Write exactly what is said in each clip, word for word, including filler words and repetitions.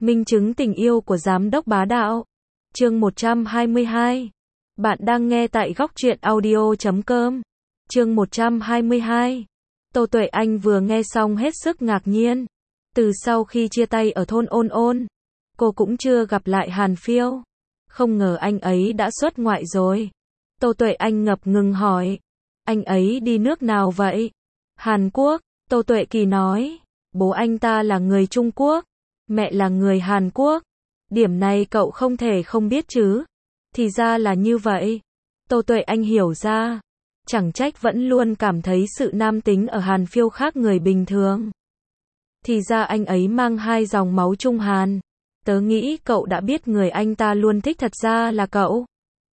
Minh chứng tình yêu của giám đốc bá đạo. Chương một trăm hai mươi hai. Bạn đang nghe tại góc truyện audio chấm com. Chương một trăm hai mươi hai. Tô Tuệ Anh vừa nghe xong hết sức ngạc nhiên. Từ sau khi chia tay ở thôn Ôn Ôn, cô cũng chưa gặp lại Hàn Phiêu. Không ngờ anh ấy đã xuất ngoại rồi. Tô Tuệ Anh ngập ngừng hỏi. Anh ấy đi nước nào vậy? Hàn Quốc, Tô Tuệ Kỳ nói. Bố anh ta là người Trung Quốc, mẹ là người Hàn Quốc. Điểm này cậu không thể không biết chứ. Thì ra là như vậy. Tô Tuệ Anh hiểu ra. Chẳng trách vẫn luôn cảm thấy sự nam tính ở Hàn Phiêu khác người bình thường. Thì ra anh ấy mang hai dòng máu Trung Hàn. Tớ nghĩ cậu đã biết người anh ta luôn thích thật ra là cậu.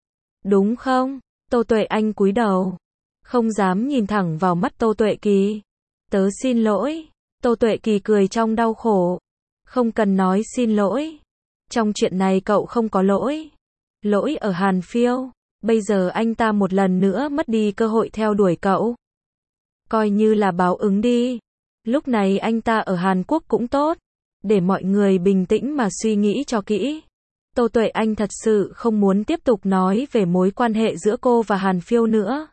Đúng không? Tô Tuệ Anh cúi đầu, không dám nhìn thẳng vào mắt Tô Tuệ Kỳ. Tớ xin lỗi. Tô Tuệ Kỳ cười trong đau khổ. Không cần nói xin lỗi. Trong chuyện này cậu không có lỗi. Lỗi ở Hàn Phiêu. Bây giờ anh ta một lần nữa mất đi cơ hội theo đuổi cậu. Coi như là báo ứng đi. Lúc này anh ta ở Hàn Quốc cũng tốt. Để mọi người bình tĩnh mà suy nghĩ cho kỹ. Tô Tuệ Anh thật sự không muốn tiếp tục nói về mối quan hệ giữa cô và Hàn Phiêu nữa.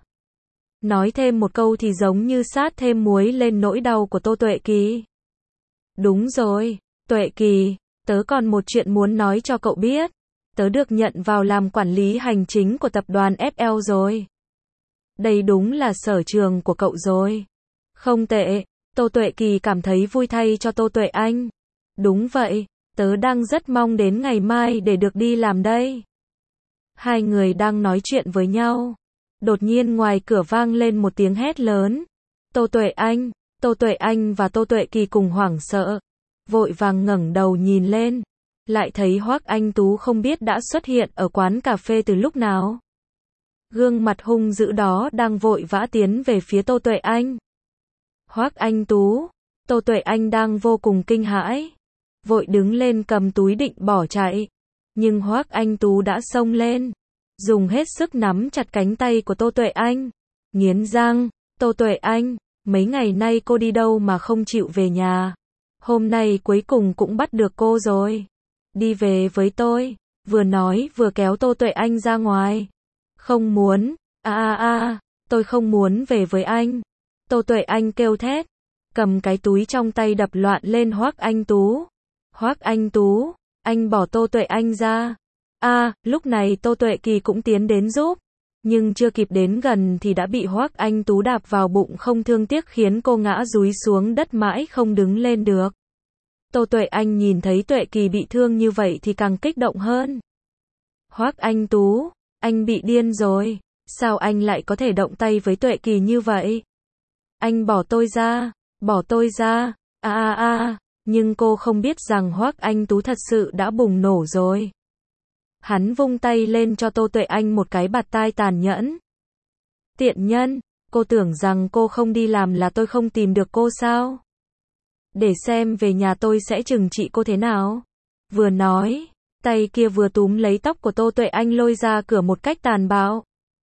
Nói thêm một câu thì giống như sát thêm muối lên nỗi đau của Tô Tuệ Kỳ. Đúng rồi, Tuệ Kỳ, tớ còn một chuyện muốn nói cho cậu biết. Tớ được nhận vào làm quản lý hành chính của tập đoàn ép lờ rồi. Đây đúng là sở trường của cậu rồi. Không tệ, Tô Tuệ Kỳ cảm thấy vui thay cho Tô Tuệ Anh. Đúng vậy, tớ đang rất mong đến ngày mai để được đi làm đây. Hai người đang nói chuyện với nhau. Đột nhiên ngoài cửa vang lên một tiếng hét lớn. Tô Tuệ Anh, Tô Tuệ Anh và Tô Tuệ Kỳ cùng hoảng sợ. Vội vàng ngẩng đầu nhìn lên. Lại thấy Hoắc Anh Tú không biết đã xuất hiện ở quán cà phê từ lúc nào. Gương mặt hung dữ đó đang vội vã tiến về phía Tô Tuệ Anh. Hoắc Anh Tú, Tô Tuệ Anh đang vô cùng kinh hãi. Vội đứng lên cầm túi định bỏ chạy. Nhưng Hoắc Anh Tú đã xông lên. Dùng hết sức nắm chặt cánh tay của Tô Tuệ Anh. Nghiến răng, Tô Tuệ Anh, mấy ngày nay cô đi đâu mà không chịu về nhà. Hôm nay cuối cùng cũng bắt được cô rồi. Đi về với tôi. Vừa nói vừa kéo Tô Tuệ Anh ra ngoài. Không muốn, a a a, tôi không muốn về với anh. Tô Tuệ Anh kêu thét. Cầm cái túi trong tay đập loạn lên Hoắc Anh Tú. Hoắc Anh Tú, anh bỏ Tô Tuệ Anh ra. A, à, lúc này Tô Tuệ Kỳ cũng tiến đến giúp. Nhưng chưa kịp đến gần thì đã bị Hoắc Anh Tú đạp vào bụng không thương tiếc khiến cô ngã dúi xuống đất mãi không đứng lên được. Tô Tuệ Anh nhìn thấy Tuệ Kỳ bị thương như vậy thì càng kích động hơn. Hoắc Anh Tú, anh bị điên rồi. Sao anh lại có thể động tay với Tuệ Kỳ như vậy? Anh bỏ tôi ra, bỏ tôi ra, a a a. Nhưng cô không biết rằng Hoắc Anh Tú thật sự đã bùng nổ rồi. Hắn vung tay lên cho Tô Tuệ Anh một cái bạt tai tàn nhẫn. Tiện nhân, cô tưởng rằng cô không đi làm là tôi không tìm được cô sao? Để xem về nhà tôi sẽ trừng trị cô thế nào. Vừa nói, tay kia vừa túm lấy tóc của Tô Tuệ Anh lôi ra cửa một cách tàn bạo.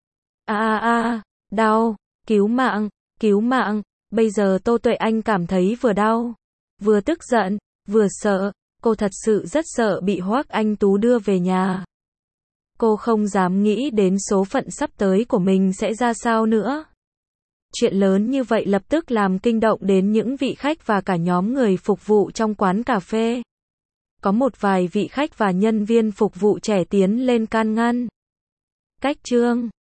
A a a, đau, cứu mạng, cứu mạng. Bây giờ Tô Tuệ Anh cảm thấy vừa đau, vừa tức giận, vừa sợ. Cô thật sự rất sợ bị Hoắc Anh Tú đưa về nhà. Cô không dám nghĩ đến số phận sắp tới của mình sẽ ra sao nữa. Chuyện lớn như vậy lập tức làm kinh động đến những vị khách và cả nhóm người phục vụ trong quán cà phê. Có một vài vị khách và nhân viên phục vụ trẻ tiến lên can ngăn. Cách Trương,